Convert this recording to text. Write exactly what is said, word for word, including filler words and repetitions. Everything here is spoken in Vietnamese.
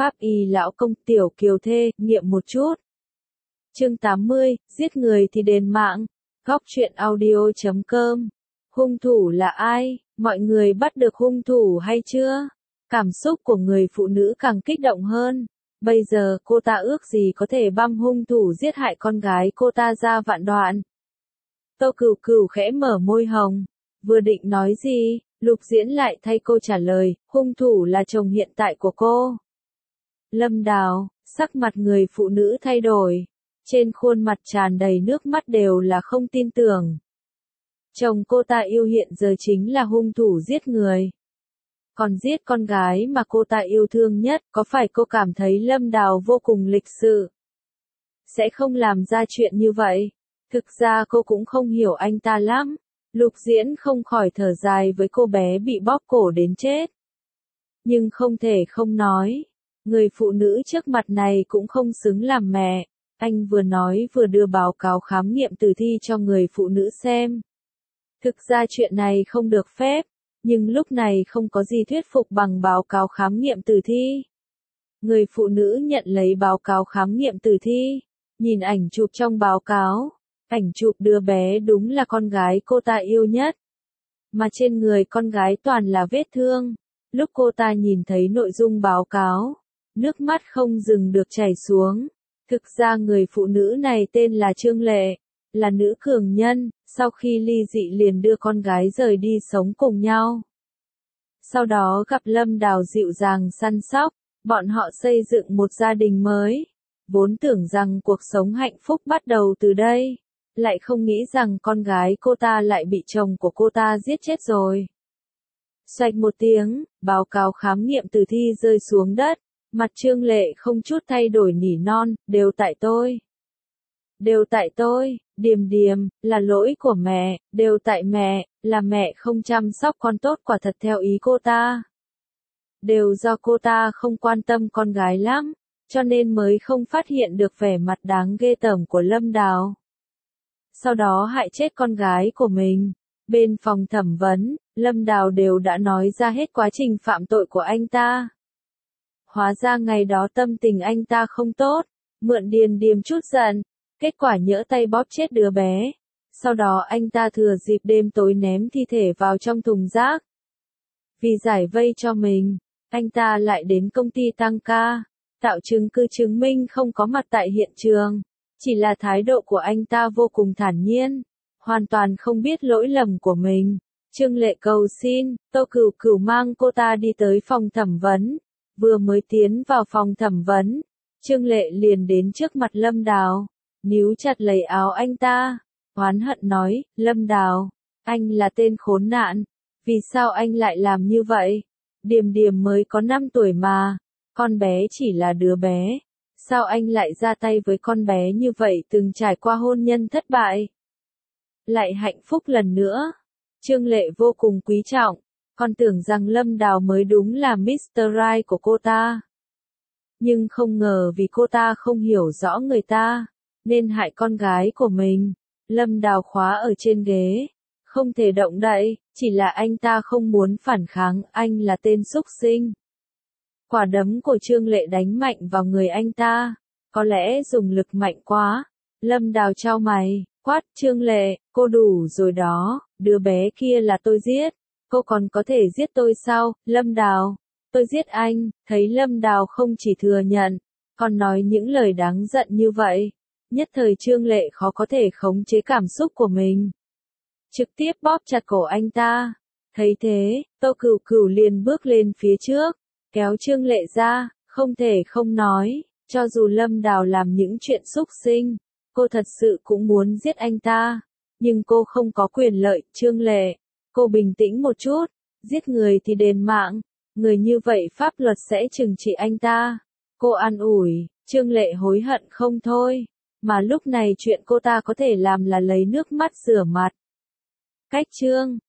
Pháp y lão công tiểu kiều thê, nghiệm một chút. Chương tám mươi, giết người thì đền mạng. Góc truyện audio chấm com. Hung thủ là ai? Mọi người bắt được hung thủ hay chưa? Cảm xúc của người phụ nữ càng kích động hơn. Bây giờ cô ta ước gì có thể băm hung thủ giết hại con gái cô ta ra vạn đoạn. Tô Cửu Cửu khẽ mở môi hồng. Vừa định nói gì, Lục Diễn lại thay cô trả lời, hung thủ là chồng hiện tại của cô. Lâm Đào, sắc mặt người phụ nữ thay đổi. Trên khuôn mặt tràn đầy nước mắt đều là không tin tưởng. Chồng cô ta yêu hiện giờ chính là hung thủ giết người. Còn giết con gái mà cô ta yêu thương nhất, có phải cô cảm thấy Lâm Đào vô cùng lịch sự? Sẽ không làm ra chuyện như vậy. Thực ra cô cũng không hiểu anh ta lắm. Lục Diễn không khỏi thở dài với cô bé bị bóp cổ đến chết. Nhưng không thể không nói. Người phụ nữ trước mặt này cũng không xứng làm mẹ. Anh vừa nói vừa đưa báo cáo khám nghiệm tử thi cho người phụ nữ xem. Thực ra chuyện này không được phép, nhưng lúc này không có gì thuyết phục bằng báo cáo khám nghiệm tử thi. Người phụ nữ nhận lấy báo cáo khám nghiệm tử thi, nhìn ảnh chụp trong báo cáo. Ảnh chụp đứa bé đúng là con gái cô ta yêu nhất. Mà trên người con gái toàn là vết thương. Lúc cô ta nhìn thấy nội dung báo cáo, nước mắt không dừng được chảy xuống. Thực ra người phụ nữ này tên là Trương Lệ, là nữ cường nhân, sau khi ly dị liền đưa con gái rời đi sống cùng nhau. Sau đó gặp Lâm Đào dịu dàng săn sóc, bọn họ xây dựng một gia đình mới. Vốn tưởng rằng cuộc sống hạnh phúc bắt đầu từ đây, lại không nghĩ rằng con gái cô ta lại bị chồng của cô ta giết chết rồi. Xoạch một tiếng, báo cáo khám nghiệm tử thi rơi xuống đất. Mặt Trương Lệ không chút thay đổi nỉ non, đều tại tôi. Đều tại tôi, Điềm Điềm, là lỗi của mẹ, đều tại mẹ, là mẹ không chăm sóc con tốt quả thật theo ý cô ta. Đều do cô ta không quan tâm con gái lắm, cho nên mới không phát hiện được vẻ mặt đáng ghê tởm của Lâm Đào. Sau đó hại chết con gái của mình. Bên phòng thẩm vấn, Lâm Đào đều đã nói ra hết quá trình phạm tội của anh ta. Hóa ra ngày đó tâm tình anh ta không tốt, mượn Điền Điềm chút giận, kết quả nhỡ tay bóp chết đứa bé. Sau đó anh ta thừa dịp đêm tối ném thi thể vào trong thùng rác. Vì giải vây cho mình, anh ta lại đến công ty tăng ca, tạo chứng cứ chứng minh không có mặt tại hiện trường. Chỉ là thái độ của anh ta vô cùng thản nhiên, hoàn toàn không biết lỗi lầm của mình. Trương Lệ cầu xin, Tô Cửu Cửu mang cô ta đi tới phòng thẩm vấn. Vừa mới tiến vào phòng thẩm vấn, Trương Lệ liền đến trước mặt Lâm Đào, níu chặt lấy áo anh ta, oán hận nói, Lâm Đào, anh là tên khốn nạn, vì sao anh lại làm như vậy? Điềm Điềm mới có năm tuổi mà, con bé chỉ là đứa bé, sao anh lại ra tay với con bé như vậy từng trải qua hôn nhân thất bại? Lại hạnh phúc lần nữa, Trương Lệ vô cùng quý trọng. Con tưởng rằng Lâm Đào mới đúng là mít tơ Right của cô ta. Nhưng không ngờ vì cô ta không hiểu rõ người ta, nên hại con gái của mình. Lâm Đào khóa ở trên ghế, không thể động đậy, chỉ là anh ta không muốn phản kháng, anh là tên súc sinh. Quả đấm của Trương Lệ đánh mạnh vào người anh ta, có lẽ dùng lực mạnh quá. Lâm Đào chau mày, quát, Trương Lệ, cô đủ rồi đó, đứa bé kia là tôi giết. Cô còn có thể giết tôi sao, Lâm Đào? Tôi giết anh, thấy Lâm Đào không chỉ thừa nhận, còn nói những lời đáng giận như vậy. Nhất thời Trương Lệ khó có thể khống chế cảm xúc của mình. Trực tiếp bóp chặt cổ anh ta. Thấy thế, Tô Cửu Cửu liền bước lên phía trước, kéo Trương Lệ ra, không thể không nói, cho dù Lâm Đào làm những chuyện xúc sinh, cô thật sự cũng muốn giết anh ta. Nhưng cô không có quyền lợi, Trương Lệ. Cô bình tĩnh một chút, giết người thì đền mạng, người như vậy pháp luật sẽ trừng trị anh ta. Cô an ủi, Trương Lệ hối hận không thôi, mà lúc này chuyện cô ta có thể làm là lấy nước mắt rửa mặt. Cách chương